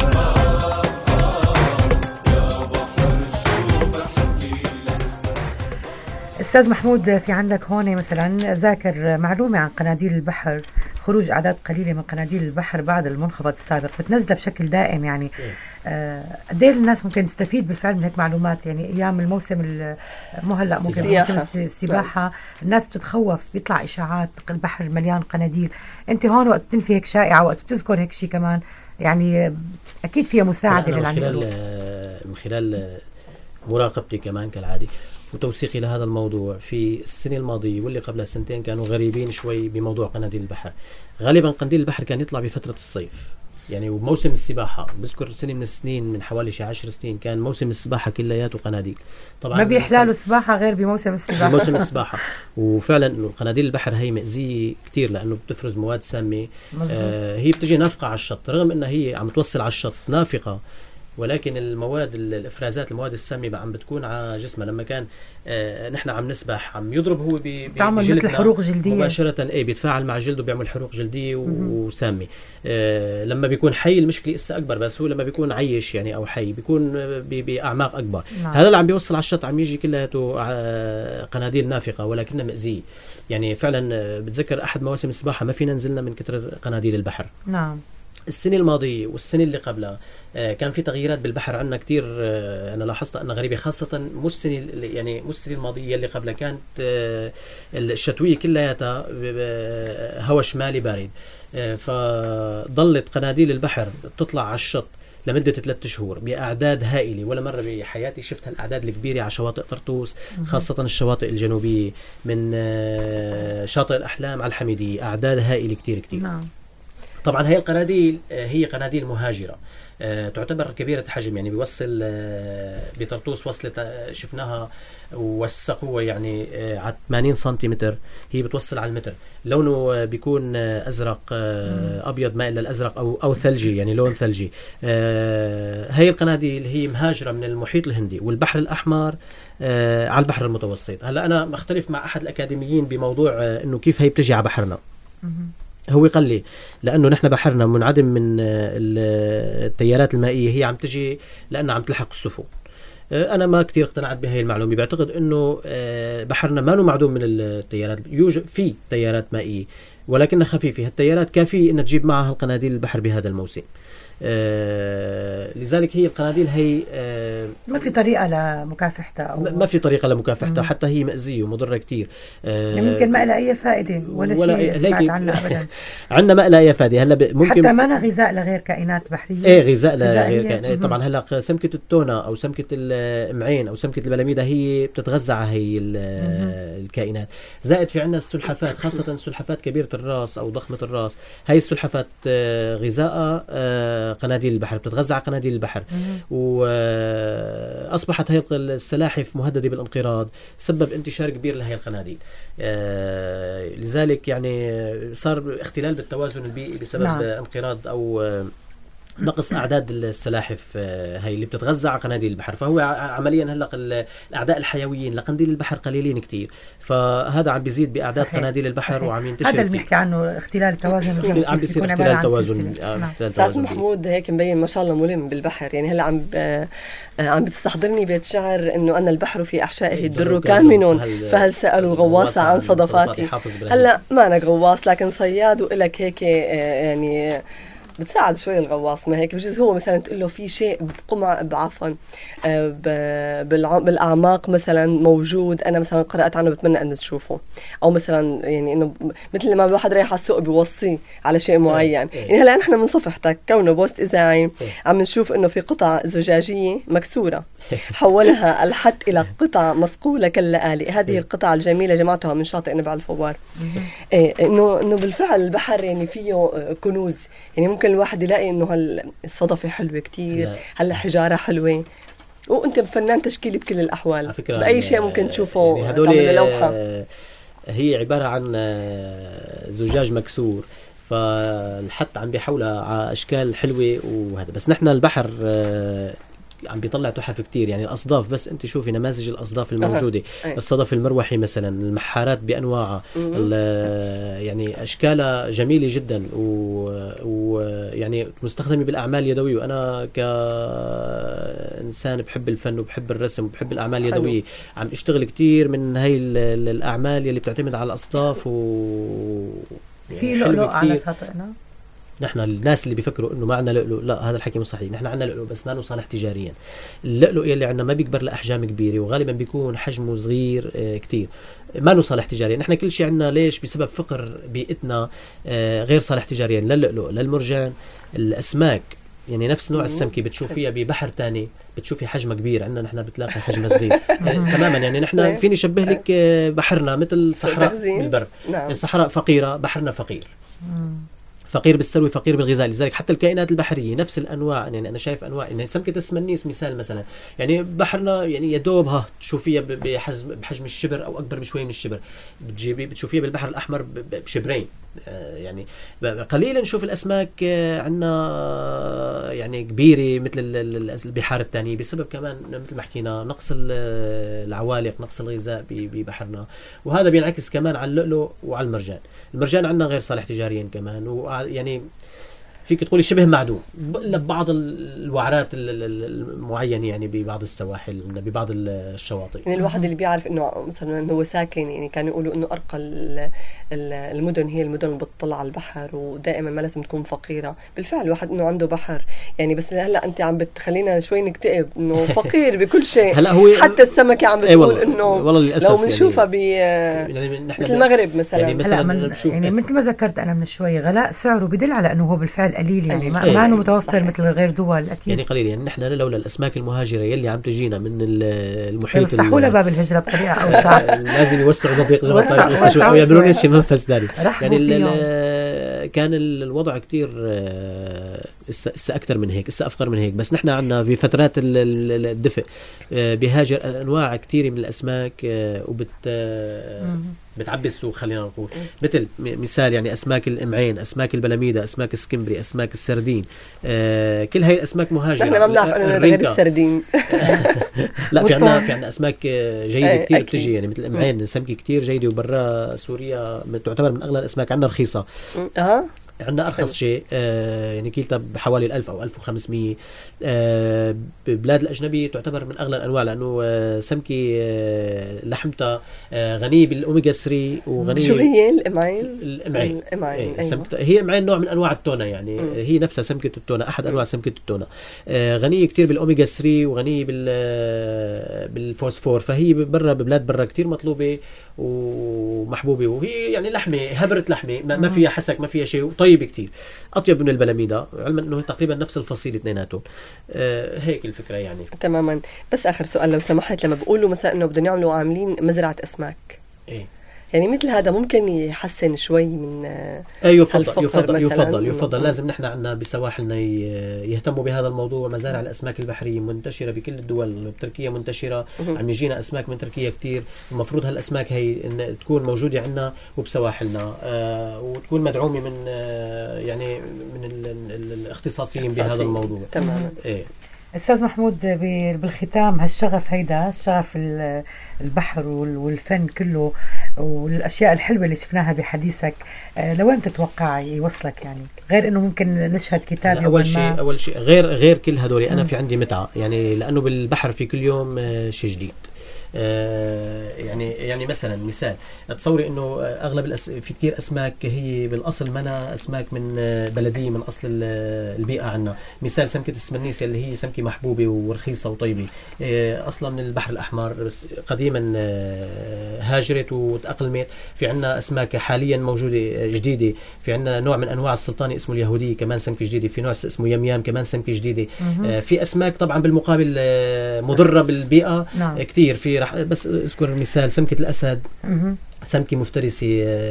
أستاذ محمود، في عندك هون مثلا ذاكر معلومة عن قناديل البحر، خروج أعداد قليلة من قناديل البحر بعد المنخفض السابق، بتنزلها بشكل دائم. يعني قد ايه الناس ممكن تستفيد بالفعل من هيك معلومات؟ يعني أيام الموسم مو هلا ممكن موسم السباحة الناس بتتخوف، بيطلع إشاعات البحر مليان قناديل. أنت هون وقت بتنفي هيك شائعة، وقت بتذكر هيك شيء كمان، يعني أكيد فيها مساعدة للعلم من خلال مراقبتي كمان كالعادي وتوثيقي لهذا الموضوع. في السنة الماضية واللي قبلها سنتين كانوا غريبين شوي بموضوع قناديل البحر. غالبا قنديل البحر كان يطلع بفترة الصيف، يعني وموسم السباحة. بذكر سنة من السنين من حوالي 10 سنين كان موسم السباحة كلياته قناديل. طبعا ما بيحلالوا السباحة غير بموسم السباحة. بموسم السباحة. وفعلا قناديل البحر هي مأذية كتير لأنه بتفرز مواد سامة. هي بتجي نافقة على الشط، رغم أنها هي عم توصل على الشط نافقة، ولكن المواد الافرازات المواد السامه عم بتكون على جسمه. لما كان نحن عم نسبح عم يضرب هو بيعمل مثل حروق جلديه مباشره، بيتفاعل مع جلده بيعمل حروق جلديه وسامه. لما بيكون حي المشكله اسا اكبر، بس هو لما بيكون عيش يعني او حي بيكون باعماق اكبر. هذا اللي عم بيوصل على الشط عم يجي كلياته قناديل نافقه ولكنها مأذيه. يعني فعلا بتذكر احد مواسم السباحه ما فينا نزلنا من كتر قناديل البحر. نعم. السنة الماضية والسنة اللي قبلها كان في تغييرات بالبحر عندنا كتير. أنا لاحظت أنها غريبة، خاصة مش السنة الماضية اللي قبلها كانت الشتوية كلها هواء شمالي بارد، فضلت قناديل البحر تطلع على الشط لمدة 3 شهور بأعداد هائلة. ولا مرة بحياتي شفت الأعداد الكبيرة على شواطئ طرطوس، خاصة الشواطئ الجنوبية من شاطئ الأحلام على الحميدية، أعداد هائلة كتير. نعم. طبعا هي القناديل هي قناديل مهاجرة، تعتبر كبيرة حجم. يعني بيوصل بطرطوس وصلت شفناها وثقوها يعني على 80 سنتيمتر، هي بتوصل على المتر. لونه بيكون أزرق أبيض مائل للأزرق أو ثلجي، يعني لون ثلجي. هي القناديل هي مهاجرة من المحيط الهندي والبحر الأحمر على البحر المتوسط. هلا أنا مختلف مع أحد الأكاديميين بموضوع إنه كيف هي بتجي على بحرنا. هو قال لي لأنه نحن بحرنا منعدم من التيارات المائية، هي عم تجي لأنها عم تلحق السفن. أنا ما كتير اقتنعت بهاي المعلومة. بعتقد أنه بحرنا ما معدوم من التيارات، يوجد في تيارات مائية ولكنها خفيفة. هالتيارات كافية أن تجيب معها القناديل البحر بهذا الموسم. لذلك هي القناديل هي ما في طريقة لمكافحتها أو ما في طريقة لمكافحتها، حتى هي مأزية ومضرة كتير. يمكن ما لها أي فائدة ولا شيء سمعت عنها أبدا. عندنا ما لها أي فائدة. هلا ممكن حتى ما غذاء لغير كائنات بحرية. ايه غذاء لغير كائنات. طبعا هلا سمكة التونة أو سمكة الإمعين أو سمكة البلاميدة هي بتتغذى على هي الكائنات. زائد في عندنا السلحفات، خاصة السلحفات كبيرة الراس أو ضخمة الراس. هاي السلحفات غذاء قناديل البحر، بتتغذى على قناديل البحر. وأصبحت هي السلاحف مهددة بالانقراض، سبب انتشار كبير لهي القناديل. لذلك يعني صار اختلال بالتوازن البيئي بسبب انقراض أو نقص أعداد السلاحف هاي اللي بتتغذى على قناديل البحر. فهو عمليا هلا الأعداء الحيويين لقناديل البحر قليلين كتير، فهذا عم بيزيد بأعداد قناديل البحر وعم ينتشر. هذا اللي بنحكي عنه اختلال التوازن، عم بيصير اختلال توازن. أستاذ محمود هيك مبين ما شاء الله ملم بالبحر. يعني هلا عم بتستحضرني بيت شعر إنه أن البحر في أحشائه الدر كامن، فهل سألوا الغواص عن صدفاتي. هلا ما أنا غواص لكن صياد، وإلك هيك يعني بتساعد شوي الغواص. ما هيك بجوز هو مثلا تقول له في شيء بالأعماق مثلا موجود، أنا مثلا قرأت عنه بتمنى أن تشوفه، أو مثلا يعني إنه مثل ما الواحد رايح على السوق بيوصي على شيء معين. يعني هلا نحن من صفحتك كونه بوست إذاعي عم نشوف إنه في قطع زجاجية مكسورة حولها الحت إلى قطع مصقولة كاللآلئ. هذه القطع الجميلة جمعتها من شاطئ نبع الفوار. إنه بالفعل البحر يعني فيه كنوز. يعني ممكن الواحد يلاقي إنه الصدفة حلوة كتير، هلا حجارة حلوة، وأنت فنان تشكيلي بكل الأحوال. بأي شيء ممكن تشوفه يعني تعمل لوحة. هي عبارة عن زجاج مكسور، فالحت عم بيحولها على أشكال حلوة وهذا. بس نحن البحر عم بيطلع تحف كتير. يعني الأصداف، بس أنت شوفي نماذج الأصداف الموجودة. الصدف المروحي مثلا، المحارات بأنواعها، يعني أشكالها جميلة جدا ويعني مستخدمة بالأعمال اليدوية. وأنا كإنسان بحب الفن وبحب الرسم وبحب الأعمال اليدوية عم اشتغل كتير من هاي الأعمال اللي بتعتمد على الأصداف. في لؤلؤ على شاطئنا. نحن الناس اللي بيفكروا انه ما عندنا لؤلؤ، لا هذا الحكي مش صحيح. نحن عندنا لؤلؤ بس ما له صالح تجاريا. اللؤلؤ يلي عندنا ما بيكبر لأحجام كبيرة، وغالبا بيكون حجمه صغير كتير، ما له صالح تجاريا. نحن كل شيء عندنا ليش؟ بسبب فقر بيئتنا غير صالح تجاريا. للؤلؤ، للمرجان، الأسماك. يعني نفس نوع السمكة بتشوفيها ببحر تاني بتشوفي حجمه كبير، عندنا نحن بتلاقي حجمه صغير. تماما. يعني نحن فيني شبه لك بحرنا مثل صحراء بالبر. الصحراء فقيرة، بحرنا فقير. فقير بالسلوى، فقير بالغذاء. لذلك حتى الكائنات البحرية نفس الأنواع. يعني أنا شايف أنواع، يعني سمكة السمنيس مثال مثلا، يعني بحرنا يعني يدوبها تشوفيها بحجم الشبر أو أكبر بشوي من الشبر، بتشوفيها بالبحر الأحمر بشبرين. يعني قليلا نشوف الأسماك عندنا يعني كبيرة مثل البحار التانية، بسبب كمان مثل ما حكينا نقص العوالق، نقص الغذاء ببحرنا. وهذا بينعكس كمان على اللؤلؤ وعلى المرجان. المرجان عندنا غير صالح تجاريا كمان، ويعني فيك تقولي شبه معدوم لبعض الوعرات المعينة، يعني ببعض السواحل، ببعض الشواطئ. يعني الواحد اللي بيعرف انه مثلا انه هو ساكن، يعني كانوا يقولوا انه ارقى المدن هي المدن اللي بتطلع على البحر، ودائما ما لازم تكون فقيرة. بالفعل الواحد انه عنده بحر يعني، بس هلا انت عم بتخلينا شوي نكتئب انه فقير بكل شيء. هلا هو حتى السمكة عم بتقول انه لو بنشوفها يعني مثل المغرب مثلا. يعني مثلا يعني مثل ما ذكرت انا من شوي، غلاء سعره بدل على انه هو بالفعل قليل، يعني ما انه متوفر مثل غير دول اكيد. يعني قليل. يعني نحن لولا الاسماك المهاجره يلي عم تجينا من المحيط، يفتحوا لها باب الهجره بطريقه اوسع. لازم يوسعوا مضيق جبل الطريق او يعملوا لنا شيء منفذ ثاني. يعني كان الوضع كتير اسا اكثر من هيك، اسا افقر من هيك. بس نحن عندنا بفترات الدفء بيهاجر انواع كثيره من الاسماك بتعبي السوق. خلينا نقول مثل مثال يعني أسماك الإمعين، أسماك البلاميدة، أسماك السكمبري، أسماك السردين. كل هاي الأسماك مهاجرة. نحن ما بنعرف أنه غير السردين. لا في عنا أسماك جيدة كتير بتجي، يعني مثل الإمعين سمكة كتير جيدة، وبرا سوريا تعتبر من أغلى الأسماك، عنا رخيصة. عندنا أرخص شيء يعني كيلتا بحوالي 1000 أو 1500. ببلاد الأجنبي تعتبر من أغلى الأنواع، لأنه سمكة لحمتها غنية بالأوميجا 3 وغنية. شو هي الإمعين؟ الإمعين. أيوة. هي إمعين نوع من أنواع التونة، يعني هي نفسها سمكة التونة، أحد أنواع سمكة التونة. غنية كتير بالأوميجا 3 وغنية بالفوسفور، فهي برا ببلاد برا كتير مطلوبة ومحبوبة، وهي يعني لحمة هبرة لحمة ما فيها حسك ما فيها شيء، طيبة كتير، أطيب من البلاميدا، علما أنه تقريبا نفس الفصيل اثنيناتهم. هيك الفكرة يعني. تماما. بس آخر سؤال لو سمحت، لما بقولوا مثلا أنه بدهم يعملوا عاملين مزرعة أسماك، إيه يعني مثل هذا ممكن يحسن شوي من يفضل. لازم نحن عنا بسواحلنا يهتموا بهذا الموضوع. مزارع الأسماك البحرية منتشرة بكل الدول، بتركيا منتشرة، عم يجينا أسماك من تركيا كتير. المفروض هالأسماك هي إن تكون موجودة عنا وبسواحلنا، وتكون مدعومة من يعني من الاختصاصيين بهذا الموضوع. تماما. إيه. أستاذ محمود، بالختام هالشغف هيدا الشغف البحر والفن كله والأشياء الحلوة اللي شفناها بحديثك، لوين تتوقع يوصلك؟ يعني غير إنه ممكن نشهد كتاب أول شيء غير كل هدول أنا في عندي متعة، يعني لأنه بالبحر في كل يوم شيء جديد. يعني مثلا مثال، تصوري انه اغلب في كتير اسماك هي بالاصل منا اسماك من بلديه، من اصل البيئه عنا. مثال سمكه السمنيسه اللي هي سمكه محبوبه ورخيصه وطيبه، اصلا من البحر الاحمر، بس قديما هاجرت وتاقلمت. في عنا اسماك حاليا موجوده جديده، في عنا نوع من انواع السلطاني اسمه اليهوديه كمان سمكه جديده، في نوع اسمه يميام كمان سمكه جديده. في اسماك طبعا بالمقابل مضره بالبيئه كتير. في رح بس اذكر مثال سمكة الأسد، سمكة مفترسة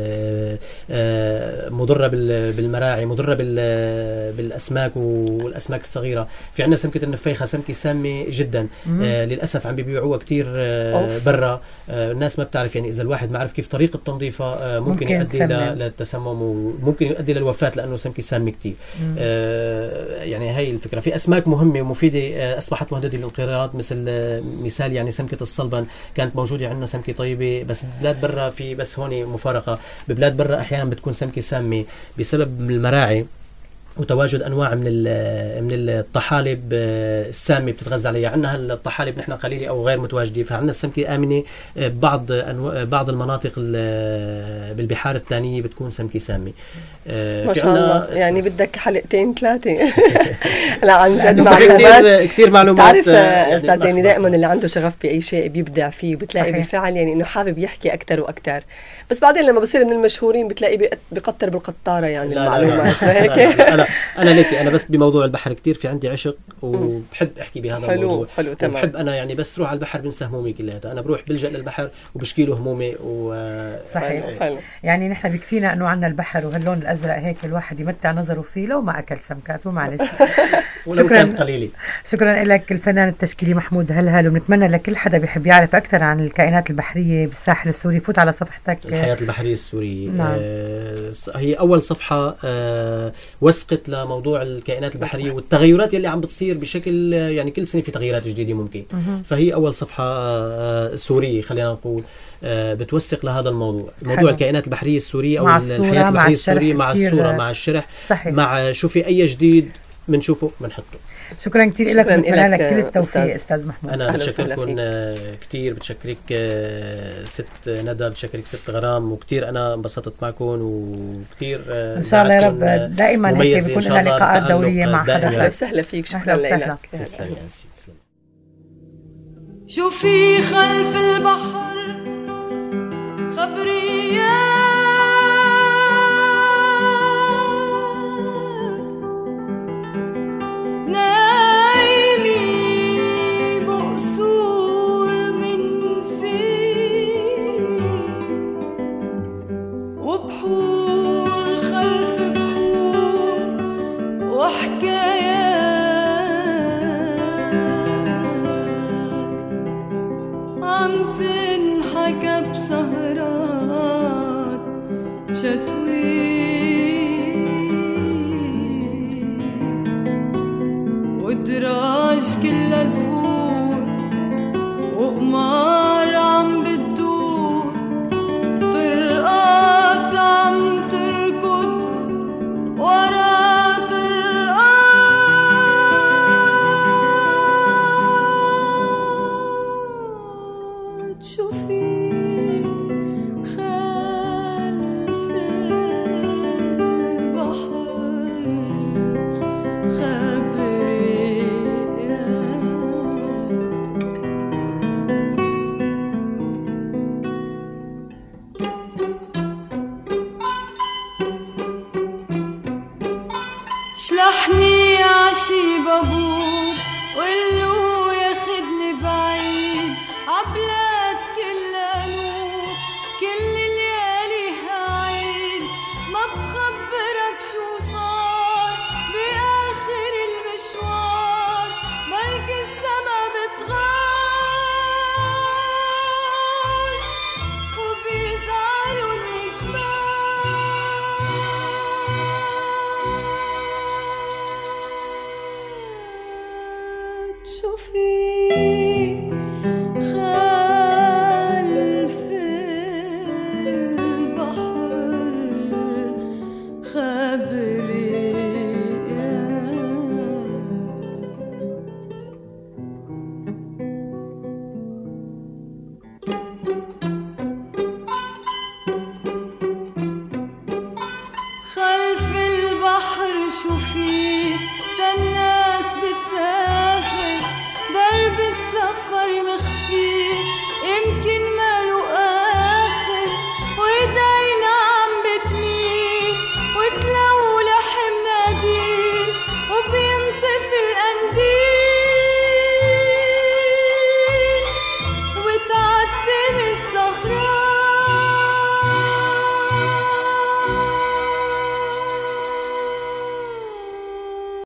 مضرة بالمراعي، مضرة بالأسماك والأسماك الصغيرة. في عندنا سمكة النفيخة، سمكة سامة جدا، للأسف عم بيبيعوها كتير برا. الناس ما بتعرف، يعني إذا الواحد ما عرف كيف طريقة تنظيفها ممكن يؤدي للتسمم وممكن يؤدي للوفاة، لأنه سمكة سامة كتير. يعني هاي الفكرة. في أسماك مهمة ومفيدة أصبحت مهددة للانقراض، مثال يعني سمكة الصلبن كانت موجودة عندنا سمكة طيبة، بس بلاد برا في بس هون مفارقة، ببلاد برا أحيانا بتكون سمكة سامة بسبب المراعي وتواجد أنواع من الطحالب السامة بتتغذى عليها. عندنا الطحالب نحن قليلة أو غير متواجدة، فعندنا السمكة آمنة. بعض المناطق بالبحار الثانية بتكون سمكة سامة. ما شاء الله، يعني بدك حلقتين 3. لا عن جد كتير معلومات. تعرف أستاذ، يعني دائما اللي عنده شغف بأي شيء بيبدع فيه، بتلاقي بالفعل يعني إنه حابب يحكي أكتر وأكتر. بس بعدين لما بصير من المشهورين بتلاقي بقطر بالقطارة يعني المعلومات. هيك أنا بس بموضوع البحر كتير في عندي عشق وبحب أحكي بهذا الموضوع. حلو تمام. بحب أنا يعني بس روح على البحر بنسى همومي كلها، أنا بروح بلجأ للبحر وبشكي له همومي صحيح. حلو. يعني نحن بكفينا أنه عنا البحر وهاللون الأزرق هيك الواحد يمتع نظره فيه لو ما أكل سمكات ومعلش. شكرا لك الفنان التشكيلي محمود هلهل، ونتمنى لكل حدا بيحب يعرف أكثر عن الكائنات البحرية بالساحل السوري فوت على صفحتك الحياة البحرية السورية. هي أول صفحة وثقت موضوع الكائنات البحرية والتغيرات يلي عم بتصير بشكل، يعني كل سنة في تغييرات جديدة ممكن. فهي أول صفحة سورية خلينا نقول بتوثق لهذا الموضوع. موضوع الكائنات البحرية السورية أو الحياة البحرية السورية مع الصورة مع الشرح صحيح. مع شو في أي جديد بنشوفه بنحطه. شكرا كتير لك، ونتمنى لك كل التوفيق أستاذ محمود. أنا بتشكركم كتير، بتشكرك ست ندى، بتشكرك ست غرام، وكتير أنا انبسطت معكم وكتير إن شاء الله يا رب دائما هيك بيكون لنا لقاءات دورية مع حدا. أهلا وسهلا فيك، شكرا لك. تسلم يا أنسي، تسلم. شو في خلف البحر خبريات نايمي مقصور من سين وبحور خلف بحور وحكايات عم تنحكى بسهرات شتوي ودراج كلها زهور وقمار عم بتدور طرقات عم تركض شلحني عشي بابور